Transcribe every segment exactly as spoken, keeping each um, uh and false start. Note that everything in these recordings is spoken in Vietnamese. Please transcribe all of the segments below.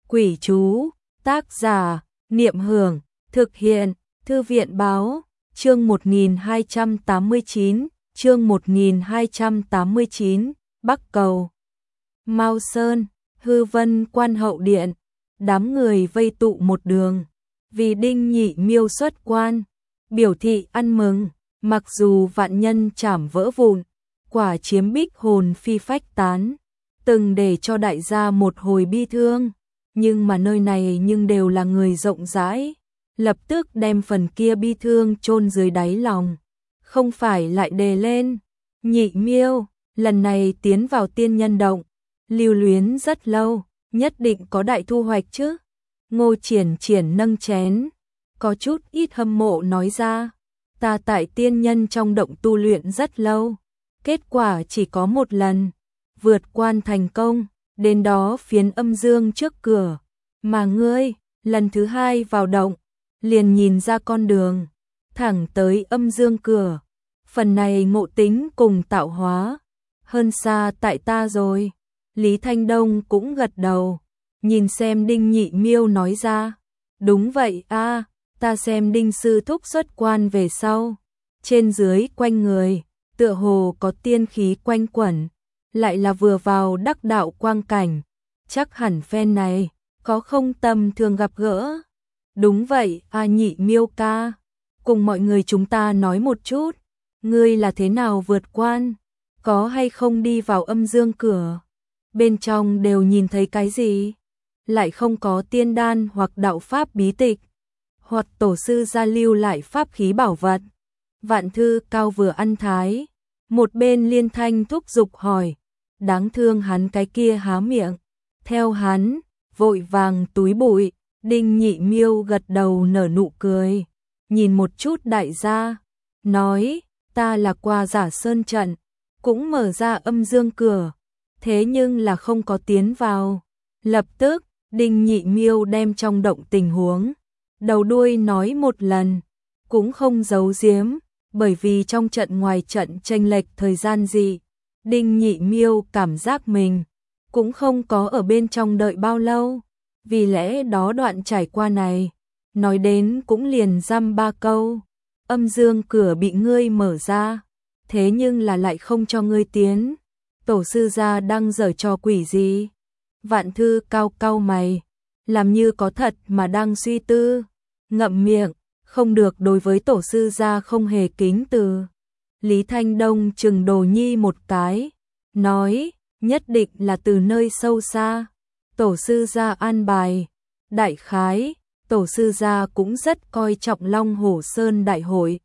Quỷ chú, tác giả, Niệm Hưởng, thực hiện, Thư viện báo, chương một nghìn hai trăm tám mươi chín, chương một nghìn hai trăm tám mươi chín, Bắc Cầu. Mao Sơn, Hư Vân Quan hậu điện, đám người vây tụ một đường, vì Đinh Nhị Miêu xuất quan, biểu thị ăn mừng, mặc dù vạn nhân chảm vỡ vụn, quả chiếm bích hồn phi phách tán, từng để cho đại gia một hồi bi thương, nhưng mà nơi này nhưng đều là người rộng rãi, lập tức đem phần kia bi thương chôn dưới đáy lòng, không phải lại đề lên. Nhị Miêu, lần này tiến vào tiên nhân động, lưu luyến rất lâu, nhất định có đại thu hoạch chứ. Ngô Triển Triển nâng chén, có chút ít hâm mộ nói ra, ta tại tiên nhân trong động tu luyện rất lâu, kết quả chỉ có một lần, vượt quan thành công, đến đó phiến âm dương trước cửa, mà ngươi, lần thứ hai vào động, liền nhìn ra con đường, thẳng tới âm dương cửa, phần này ngộ tính cùng tạo hóa, hơn xa tại ta rồi. Lý Thanh Đông cũng gật đầu, nhìn xem Đinh Nhị Miêu nói ra, đúng vậy a, ta xem Đinh sư thúc xuất quan về sau, trên dưới quanh người, tựa hồ có tiên khí quanh quẩn, lại là vừa vào đắc đạo quang cảnh, chắc hẳn phen này, có không tầm thường gặp gỡ. Đúng vậy, a Nhị Miêu ca, cùng mọi người chúng ta nói một chút, ngươi là thế nào vượt quan, có hay không đi vào âm dương cửa, bên trong đều nhìn thấy cái gì, lại không có tiên đan hoặc đạo pháp bí tịch, hoặc tổ sư gia lưu lại pháp khí bảo vật. Vạn Thư Cao vừa ăn thái, một bên liên thanh thúc giục hỏi, đáng thương hắn cái kia há miệng, theo hắn, vội vàng túi bụi. Đinh Nhị Miêu gật đầu nở nụ cười, nhìn một chút đại gia, nói, ta là qua Giả Sơn trận, cũng mở ra âm dương cửa, thế nhưng là không có tiến vào. Lập tức, Đinh Nhị Miêu đem trong động tình huống, đầu đuôi nói một lần, cũng không giấu giếm, bởi vì trong trận ngoài trận chênh lệch thời gian gì, Đinh Nhị Miêu cảm giác mình cũng không có ở bên trong đợi bao lâu. Vì lẽ đó đoạn trải qua này, nói đến cũng liền dăm ba câu, âm dương cửa bị ngươi mở ra, thế nhưng là lại không cho ngươi tiến, tổ sư gia đang giở trò quỷ gì? Vạn Thư Cao cau mày, làm như có thật mà đang suy tư, ngậm miệng, không được đối với tổ sư gia không hề kính từ. Lý Thanh Đông chừng Đồ Nhi một cái, nói, nhất định là từ nơi sâu xa. Tổ sư gia an bài, đại khái, tổ sư gia cũng rất coi trọng Long Hổ Sơn đại hội.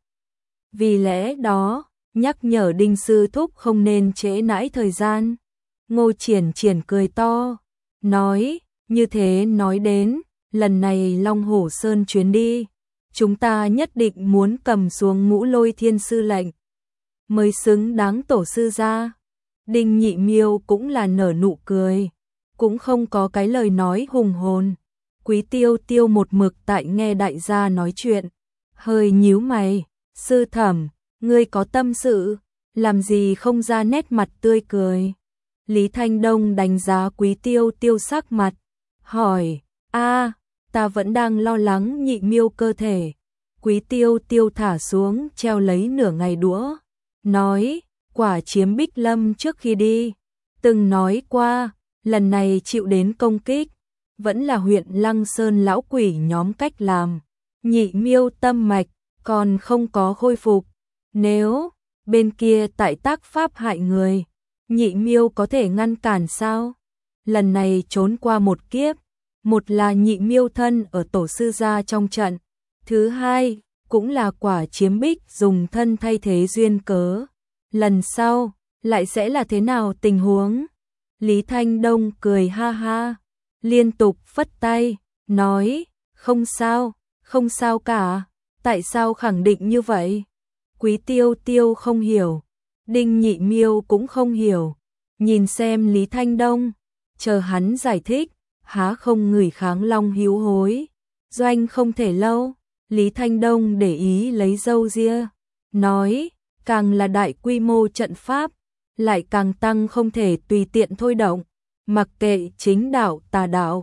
Vì lẽ đó, nhắc nhở Đinh sư thúc không nên trễ nãi thời gian. Ngô Triển Triển cười to, nói, như thế nói đến, lần này Long Hổ Sơn chuyến đi, chúng ta nhất định muốn cầm xuống Ngũ Lôi Thiên sư lệnh, mới xứng đáng tổ sư gia. Đinh Nhị Miêu cũng là nở nụ cười, cũng không có cái lời nói hùng hồn. Quý Tiêu Tiêu một mực tại nghe đại gia nói chuyện, hơi nhíu mày, sư thẩm, ngươi có tâm sự, làm gì không ra nét mặt tươi cười. Lý Thanh Đông đánh giá Quý Tiêu Tiêu sắc mặt, hỏi, a, ta vẫn đang lo lắng Nhị Miêu cơ thể. Quý Tiêu Tiêu thả xuống treo lấy nửa ngày đũa, nói, quả chiếm Bích Lâm trước khi đi, từng nói qua, lần này chịu đến công kích, vẫn là huyện Lăng Sơn lão quỷ nhóm cách làm. Nhị Miêu tâm mạch, còn không có khôi phục. Nếu, bên kia tại tác pháp hại người, Nhị Miêu có thể ngăn cản sao? Lần này trốn qua một kiếp, một là Nhị Miêu thân ở tổ sư gia trong trận, thứ hai, cũng là quả chiếm bích dùng thân thay thế duyên cớ. Lần sau, lại sẽ là thế nào tình huống? Lý Thanh Đông cười ha ha, liên tục phất tay, nói, không sao, không sao cả, tại sao khẳng định như vậy? Quý Tiêu Tiêu không hiểu, Đinh Nhị Miêu cũng không hiểu, nhìn xem Lý Thanh Đông, chờ hắn giải thích, há không người kháng long hiếu hối, doanh không thể lâu. Lý Thanh Đông để ý lấy râu ria, nói, càng là đại quy mô trận pháp, lại càng tăng không thể tùy tiện thôi động, mặc kệ chính đạo tà đạo,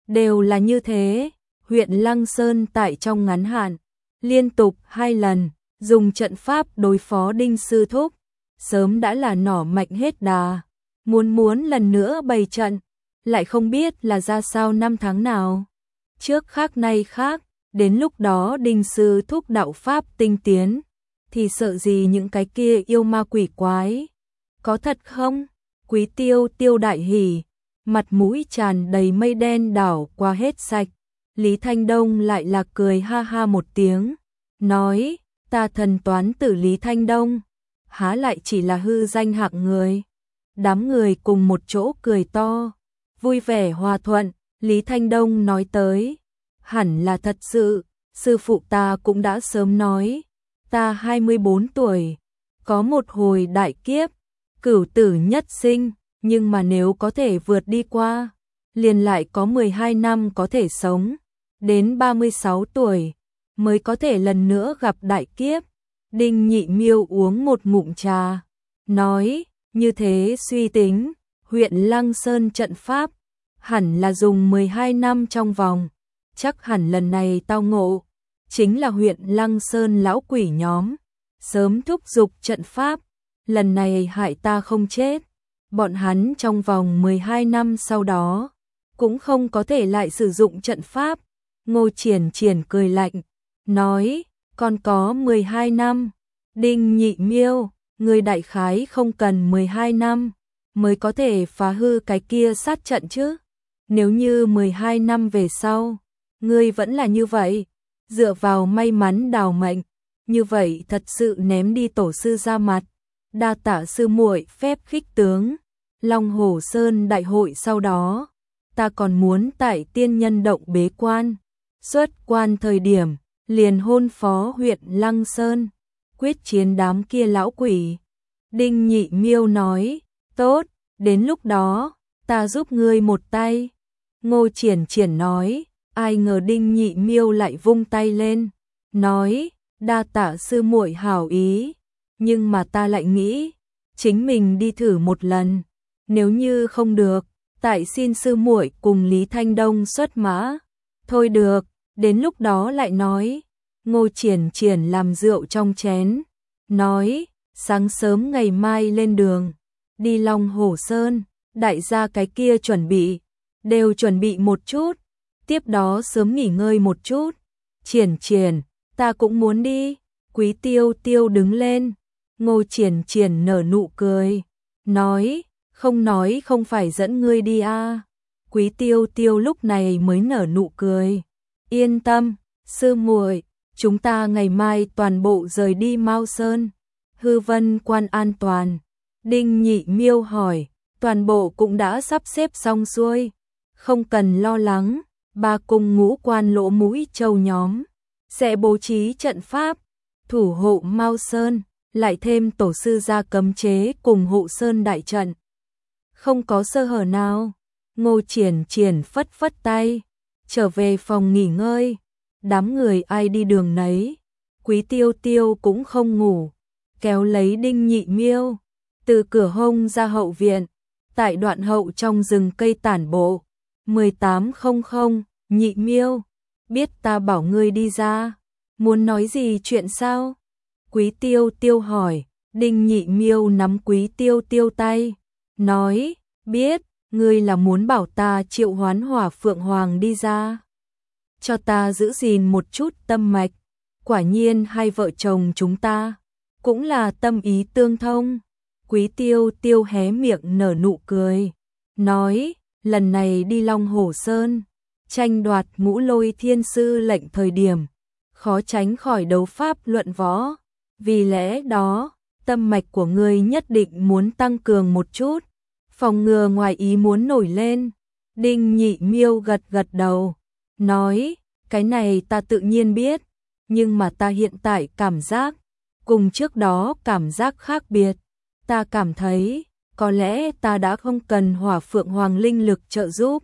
đều là như thế. Huyện Lăng Sơn tại trong ngắn hạn, liên tục hai lần, dùng trận pháp đối phó Đinh Sư Thúc, sớm đã là nỏ mạnh hết đà, muốn muốn lần nữa bày trận, lại không biết là ra sao năm tháng nào. Trước khác nay khác, đến lúc đó Đinh Sư Thúc đạo pháp tinh tiến, thì sợ gì những cái kia yêu ma quỷ quái. Có thật không? Quý Tiêu Tiêu đại hỉ, mặt mũi tràn đầy mây đen đảo qua hết sạch. Lý Thanh Đông lại là cười ha ha một tiếng, nói, ta thần toán tử Lý Thanh Đông, há lại chỉ là hư danh hạng người. Đám người cùng một chỗ cười to, vui vẻ hòa thuận. Lý Thanh Đông nói tới, hẳn là thật sự, sư phụ ta cũng đã sớm nói, ta hai mươi bốn tuổi, có một hồi đại kiếp, cửu tử nhất sinh, nhưng mà nếu có thể vượt đi qua, liền lại có mười hai năm có thể sống, đến ba mươi sáu tuổi mới có thể lần nữa gặp đại kiếp. Đinh Nhị Miêu uống một ngụm trà, nói, như thế suy tính, huyện Lăng Sơn trận pháp hẳn là dùng mười hai năm trong vòng, chắc hẳn lần này tao ngộ, chính là huyện Lăng Sơn lão quỷ nhóm, sớm thúc giục trận pháp, lần này hại ta không chết, bọn hắn trong vòng mười hai năm sau đó, cũng không có thể lại sử dụng trận pháp. Ngô Triển Triển cười lạnh, nói, còn có mười hai năm, Đinh Nhị Miêu, người đại khái không cần mười hai năm, mới có thể phá hư cái kia sát trận chứ. Nếu như mười hai năm về sau, ngươi vẫn là như vậy, dựa vào may mắn đào mệnh, như vậy thật sự ném đi tổ sư ra mặt. Đa tạ sư muội phép khích tướng. Long Hổ Sơn đại hội sau đó, ta còn muốn tại Tiên Nhân Động bế quan, xuất quan thời điểm, liền hôn phó huyện Lăng Sơn, quyết chiến đám kia lão quỷ. Đinh Nhị Miêu nói, tốt, đến lúc đó, ta giúp ngươi một tay. Ngô Triển Triển nói, ai ngờ Đinh Nhị Miêu lại vung tay lên, nói, đa tạ sư muội hảo ý, nhưng mà ta lại nghĩ, chính mình đi thử một lần, nếu như không được, tại xin sư muội cùng Lý Thanh Đông xuất mã. Thôi được, đến lúc đó lại nói. Ngô Triển Triển làm rượu trong chén, nói, sáng sớm ngày mai lên đường, đi Long Hổ Sơn, đại gia cái kia chuẩn bị, đều chuẩn bị một chút, tiếp đó sớm nghỉ ngơi một chút. Triển Triển, ta cũng muốn đi. Quý Tiêu Tiêu đứng lên. Ngô Triển Triển nở nụ cười, nói, không nói không phải dẫn ngươi đi à. Quý Tiêu Tiêu lúc này mới nở nụ cười, yên tâm, sư muội, chúng ta ngày mai toàn bộ rời đi Mao Sơn. Hư Vân Quan an toàn. Đinh Nhị Miêu hỏi, toàn bộ cũng đã sắp xếp xong xuôi, không cần lo lắng, ba cung ngũ quan lỗ mũi châu nhóm sẽ bố trí trận pháp thủ hộ Mao Sơn, lại thêm tổ sư gia cấm chế cùng hộ sơn đại trận, không có sơ hở nào. Ngô Triển Triển phất phất tay, trở về phòng nghỉ ngơi. Đám người ai đi đường nấy. Quý Tiêu Tiêu cũng không ngủ, kéo lấy Đinh Nhị Miêu, từ cửa hông ra hậu viện, tại đoạn hậu trong rừng cây tản bộ. mười tám hundred, Nhị Miêu, biết ta bảo ngươi đi ra, muốn nói gì chuyện sao? Quý Tiêu Tiêu hỏi. Đinh Nhị Miêu nắm Quý Tiêu Tiêu tay, nói, biết, ngươi là muốn bảo ta triệu hoán Hỏa Phượng Hoàng đi ra, cho ta giữ gìn một chút tâm mạch. Quả nhiên hai vợ chồng chúng ta cũng là tâm ý tương thông. Quý Tiêu Tiêu hé miệng nở nụ cười, nói, lần này đi Long Hổ Sơn, tranh đoạt Ngũ Lôi Thiên Sư lệnh thời điểm, khó tránh khỏi đấu pháp luận võ, vì lẽ đó, tâm mạch của ngươi nhất định muốn tăng cường một chút, phòng ngừa ngoài ý muốn nổi lên. Đinh Nhị Miêu gật gật đầu, nói, cái này ta tự nhiên biết, nhưng mà ta hiện tại cảm giác, cùng trước đó cảm giác khác biệt. Ta cảm thấy, có lẽ ta đã không cần Hỏa Phượng Hoàng linh lực trợ giúp.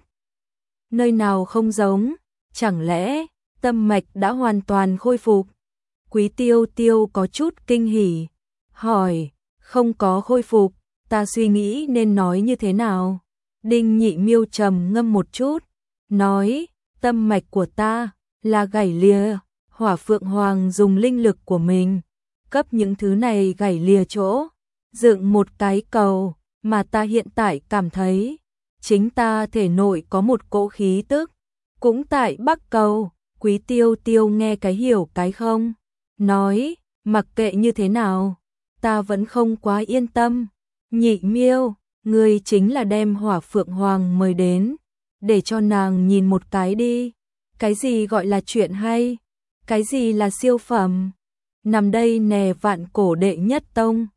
Nơi nào không giống, chẳng lẽ tâm mạch đã hoàn toàn khôi phục? Quý Tiêu Tiêu có chút kinh hỉ, hỏi, không có khôi phục, ta suy nghĩ nên nói như thế nào? Đinh Nhị Miêu trầm ngâm một chút, nói, tâm mạch của ta là gảy lìa, Hỏa Phượng Hoàng dùng linh lực của mình, cấp những thứ này gảy lìa chỗ, dựng một cái cầu, mà ta hiện tại cảm thấy, chính ta thể nội có một cỗ khí tức, cũng tại Bắc Cầu. Quý Tiêu Tiêu nghe cái hiểu cái không, nói, mặc kệ như thế nào, ta vẫn không quá yên tâm. Nhị Miêu, ngươi chính là đem Hỏa Phượng Hoàng mời đến, để cho nàng nhìn một cái đi, cái gì gọi là chuyện hay, cái gì là siêu phẩm. Nằm đây nè, vạn cổ đệ nhất tông,